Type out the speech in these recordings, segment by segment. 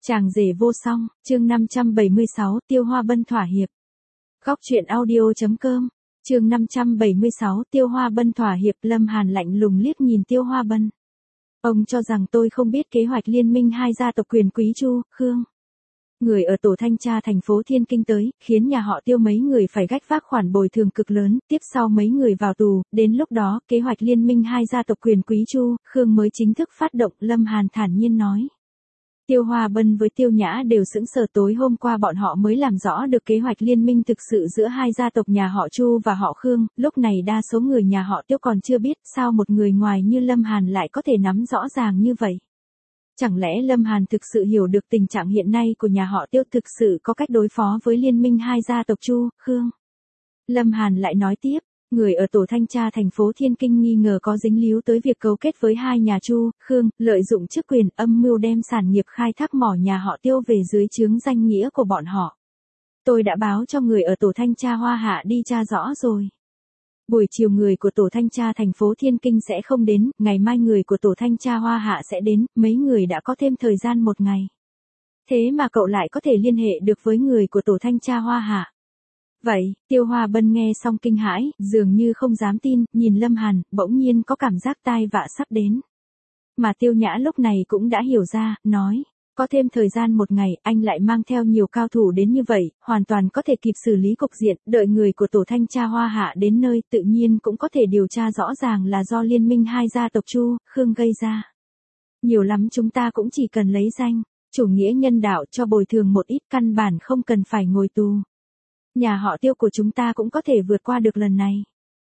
Chàng rể vô song, chương 576, Tiêu Hoa Bân thỏa hiệp. Góc truyện audio.com, chương 576, Tiêu Hoa Bân thỏa hiệp. Lâm Hàn lạnh lùng liếc nhìn Tiêu Hoa Bân. Ông cho rằng tôi không biết kế hoạch liên minh hai gia tộc quyền quý Chu, Khương. Người ở tổ thanh tra thành phố Thiên Kinh tới, khiến nhà họ Tiêu mấy người phải gánh vác khoản bồi thường cực lớn, tiếp sau mấy người vào tù, đến lúc đó, kế hoạch liên minh hai gia tộc quyền quý Chu, Khương mới chính thức phát động. Lâm Hàn thản nhiên nói. Tiêu Hoa Bân với Tiêu Nhã đều sững sờ, tối hôm qua bọn họ mới làm rõ được kế hoạch liên minh thực sự giữa hai gia tộc nhà họ Chu và họ Khương, lúc này đa số người nhà họ Tiêu còn chưa biết, sao một người ngoài như Lâm Hàn lại có thể nắm rõ ràng như vậy. Chẳng lẽ Lâm Hàn thực sự hiểu được tình trạng hiện nay của nhà họ Tiêu, thực sự có cách đối phó với liên minh hai gia tộc Chu, Khương? Lâm Hàn lại nói tiếp. Người ở tổ thanh tra thành phố Thiên Kinh nghi ngờ có dính líu tới việc cấu kết với hai nhà Chu, Khương, lợi dụng chức quyền âm mưu đem sản nghiệp khai thác mỏ nhà họ Tiêu về dưới trướng danh nghĩa của bọn họ. Tôi đã báo cho người ở tổ thanh tra Hoa Hạ đi tra rõ rồi. Buổi chiều người của tổ thanh tra thành phố Thiên Kinh sẽ không đến, ngày mai người của tổ thanh tra Hoa Hạ sẽ đến, mấy người đã có thêm thời gian một ngày. Thế mà cậu lại có thể liên hệ được với người của tổ thanh tra Hoa Hạ. Vậy, Tiêu Hoa Bân nghe xong kinh hãi, dường như không dám tin, nhìn Lâm Hàn, bỗng nhiên có cảm giác tai vạ sắp đến. Mà Tiêu Nhã lúc này cũng đã hiểu ra, nói, có thêm thời gian một ngày, anh lại mang theo nhiều cao thủ đến như vậy, hoàn toàn có thể kịp xử lý cục diện, đợi người của tổ thanh tra Hoa Hạ đến nơi, tự nhiên cũng có thể điều tra rõ ràng là do liên minh hai gia tộc Chu, Khương gây ra. Nhiều lắm chúng ta cũng chỉ cần lấy danh, chủ nghĩa nhân đạo cho bồi thường một ít, căn bản không cần phải ngồi tù. Nhà họ Tiêu của chúng ta cũng có thể vượt qua được lần này.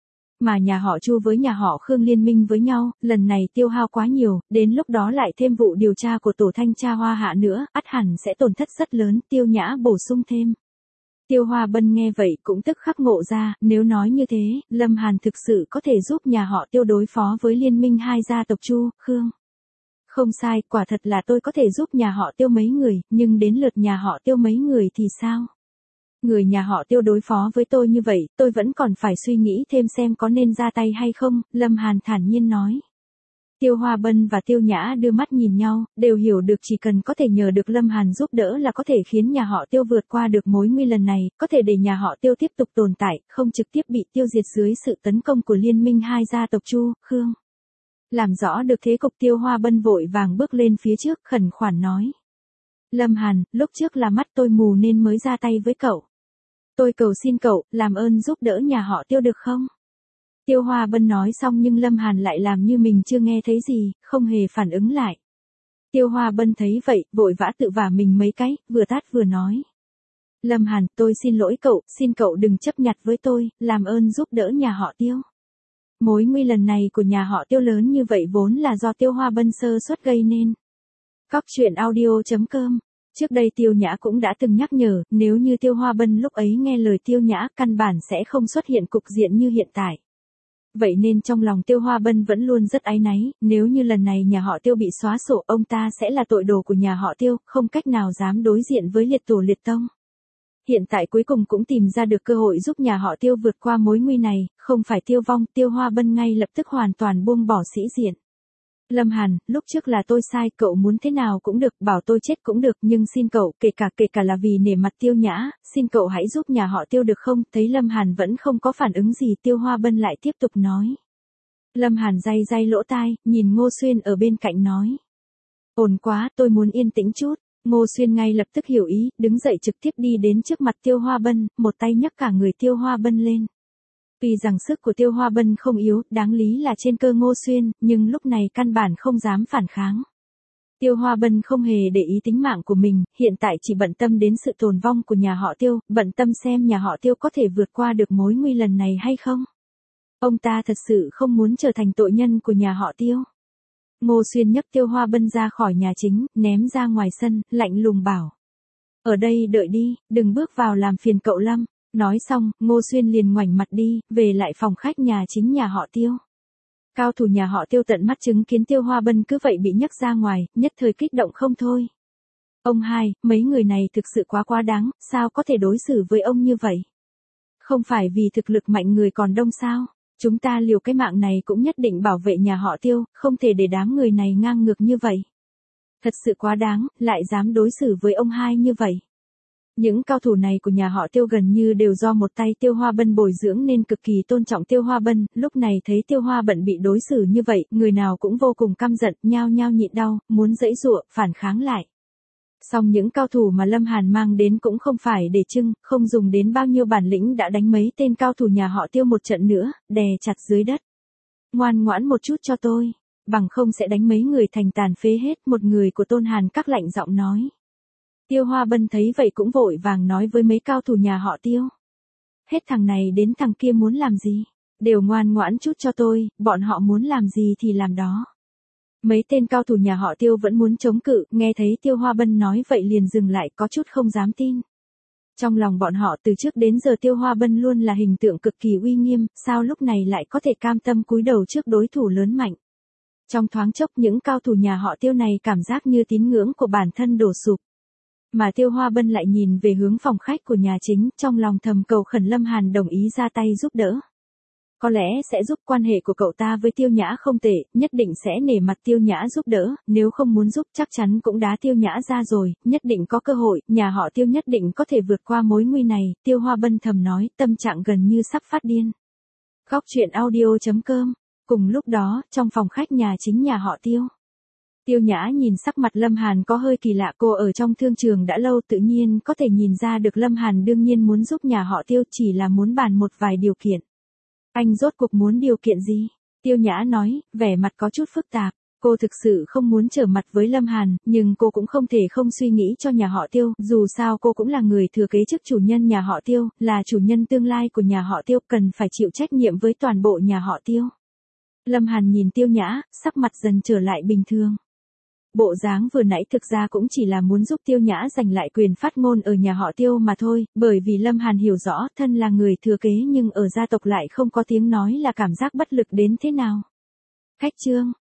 Mà nhà họ Chu với nhà họ Khương liên minh với nhau, lần này tiêu hao quá nhiều, đến lúc đó lại thêm vụ điều tra của tổ thanh tra Hoa Hạ nữa, ắt hẳn sẽ tổn thất rất lớn. Tiêu Nhã bổ sung thêm. Tiêu Hoa Bân nghe vậy cũng tức khắc ngộ ra, nếu nói như thế, Lâm Hàn thực sự có thể giúp nhà họ Tiêu đối phó với liên minh hai gia tộc Chu, Khương. Không sai, quả thật là tôi có thể giúp nhà họ Tiêu mấy người, nhưng đến lượt nhà họ Tiêu mấy người thì sao? Người nhà họ Tiêu đối phó với tôi như vậy, tôi vẫn còn phải suy nghĩ thêm xem có nên ra tay hay không, Lâm Hàn thản nhiên nói. Tiêu Hoa Bân và Tiêu Nhã đưa mắt nhìn nhau, đều hiểu được chỉ cần có thể nhờ được Lâm Hàn giúp đỡ là có thể khiến nhà họ Tiêu vượt qua được mối nguy lần này, có thể để nhà họ Tiêu tiếp tục tồn tại, không trực tiếp bị tiêu diệt dưới sự tấn công của liên minh hai gia tộc Chu, Khương. Làm rõ được thế cục, Tiêu Hoa Bân vội vàng bước lên phía trước, khẩn khoản nói. Lâm Hàn, lúc trước là mắt tôi mù nên mới ra tay với cậu. Tôi cầu xin cậu, làm ơn giúp đỡ nhà họ Tiêu được không? Tiêu Hoa Bân nói xong nhưng Lâm Hàn lại làm như mình chưa nghe thấy gì, không hề phản ứng lại. Tiêu Hoa Bân thấy vậy, vội vã tự vả mình mấy cái, vừa tát vừa nói. Lâm Hàn, tôi xin lỗi cậu, xin cậu đừng chấp nhặt với tôi, làm ơn giúp đỡ nhà họ Tiêu. Mối nguy lần này của nhà họ Tiêu lớn như vậy vốn là do Tiêu Hoa Bân sơ suất gây nên. Góc truyện audio.com. Trước đây Tiêu Nhã cũng đã từng nhắc nhở, nếu như Tiêu Hoa Bân lúc ấy nghe lời Tiêu Nhã, căn bản sẽ không xuất hiện cục diện như hiện tại. Vậy nên trong lòng Tiêu Hoa Bân vẫn luôn rất áy náy, nếu như lần này nhà họ Tiêu bị xóa sổ, ông ta sẽ là tội đồ của nhà họ Tiêu, không cách nào dám đối diện với liệt tổ liệt tông. Hiện tại cuối cùng cũng tìm ra được cơ hội giúp nhà họ Tiêu vượt qua mối nguy này, không phải tiêu vong, Tiêu Hoa Bân ngay lập tức hoàn toàn buông bỏ sĩ diện. Lâm Hàn, lúc trước là tôi sai, cậu muốn thế nào cũng được, bảo tôi chết cũng được, nhưng xin cậu, kể cả là vì nể mặt Tiêu Nhã, xin cậu hãy giúp nhà họ Tiêu được không? Thấy Lâm Hàn vẫn không có phản ứng gì, Tiêu Hoa Bân lại tiếp tục nói. Lâm Hàn day lỗ tai, nhìn Ngô Xuyên ở bên cạnh nói. Ổn quá, tôi muốn yên tĩnh chút. Ngô Xuyên ngay lập tức hiểu ý, đứng dậy trực tiếp đi đến trước mặt Tiêu Hoa Bân, một tay nhấc cả người Tiêu Hoa Bân lên. Tuy rằng sức của Tiêu Hoa Bân không yếu, đáng lý là trên cơ Ngô Xuyên, nhưng lúc này căn bản không dám phản kháng. Tiêu Hoa Bân không hề để ý tính mạng của mình, hiện tại chỉ bận tâm đến sự tồn vong của nhà họ Tiêu, bận tâm xem nhà họ Tiêu có thể vượt qua được mối nguy lần này hay không. Ông ta thật sự không muốn trở thành tội nhân của nhà họ Tiêu. Ngô Xuyên nhấc Tiêu Hoa Bân ra khỏi nhà chính, ném ra ngoài sân, lạnh lùng bảo. Ở đây đợi đi, đừng bước vào làm phiền cậu Lâm. Nói xong, Ngô Xuyên liền ngoảnh mặt đi, về lại phòng khách nhà chính nhà họ Tiêu. Cao thủ nhà họ Tiêu tận mắt chứng kiến Tiêu Hoa Bân cứ vậy bị nhấc ra ngoài, nhất thời kích động không thôi. Ông hai, mấy người này thực sự quá đáng, sao có thể đối xử với ông như vậy? Không phải vì thực lực mạnh người còn đông sao? Chúng ta liều cái mạng này cũng nhất định bảo vệ nhà họ Tiêu, không thể để đám người này ngang ngược như vậy. Thật sự quá đáng, lại dám đối xử với ông hai như vậy. Những cao thủ này của nhà họ Tiêu gần như đều do một tay Tiêu Hoa Bân bồi dưỡng nên cực kỳ tôn trọng Tiêu Hoa Bân, lúc này thấy Tiêu Hoa Bân bị đối xử như vậy, người nào cũng vô cùng căm giận, nhao nhao nhịn đau, muốn giãy giụa, phản kháng lại. Song những cao thủ mà Lâm Hàn mang đến cũng không phải để trưng, không dùng đến bao nhiêu bản lĩnh đã đánh mấy tên cao thủ nhà họ Tiêu một trận nữa, đè chặt dưới đất. Ngoan ngoãn một chút cho tôi, bằng không sẽ đánh mấy người thành tàn phế hết, một người của Tôn Hàn các lạnh giọng nói. Tiêu Hoa Bân thấy vậy cũng vội vàng nói với mấy cao thủ nhà họ Tiêu. Hết thằng này đến thằng kia muốn làm gì, đều ngoan ngoãn chút cho tôi, bọn họ muốn làm gì thì làm đó. Mấy tên cao thủ nhà họ Tiêu vẫn muốn chống cự, nghe thấy Tiêu Hoa Bân nói vậy liền dừng lại, có chút không dám tin. Trong lòng bọn họ từ trước đến giờ Tiêu Hoa Bân luôn là hình tượng cực kỳ uy nghiêm, sao lúc này lại có thể cam tâm cúi đầu trước đối thủ lớn mạnh. Trong thoáng chốc những cao thủ nhà họ Tiêu này cảm giác như tín ngưỡng của bản thân đổ sụp. Mà Tiêu Hoa Bân lại nhìn về hướng phòng khách của nhà chính, trong lòng thầm cầu khẩn Lâm Hàn đồng ý ra tay giúp đỡ. Có lẽ sẽ giúp, quan hệ của cậu ta với Tiêu Nhã không tệ, nhất định sẽ nể mặt Tiêu Nhã giúp đỡ, nếu không muốn giúp chắc chắn cũng đá Tiêu Nhã ra rồi, nhất định có cơ hội, nhà họ Tiêu nhất định có thể vượt qua mối nguy này, Tiêu Hoa Bân thầm nói, tâm trạng gần như sắp phát điên. Góc truyện audio.com. Cùng lúc đó, trong phòng khách nhà chính nhà họ Tiêu. Tiêu Nhã nhìn sắc mặt Lâm Hàn có hơi kỳ lạ, cô ở trong thương trường đã lâu tự nhiên có thể nhìn ra được Lâm Hàn đương nhiên muốn giúp nhà họ Tiêu, chỉ là muốn bàn một vài điều kiện. Anh rốt cuộc muốn điều kiện gì? Tiêu Nhã nói, vẻ mặt có chút phức tạp. Cô thực sự không muốn trở mặt với Lâm Hàn, nhưng cô cũng không thể không suy nghĩ cho nhà họ Tiêu, dù sao cô cũng là người thừa kế chức chủ nhân nhà họ Tiêu, là chủ nhân tương lai của nhà họ Tiêu, cần phải chịu trách nhiệm với toàn bộ nhà họ Tiêu. Lâm Hàn nhìn Tiêu Nhã, sắc mặt dần trở lại bình thường. Bộ dáng vừa nãy thực ra cũng chỉ là muốn giúp Tiêu Nhã giành lại quyền phát ngôn ở nhà họ Tiêu mà thôi, bởi vì Lâm Hàn hiểu rõ thân là người thừa kế nhưng ở gia tộc lại không có tiếng nói là cảm giác bất lực đến thế nào. Khách trương,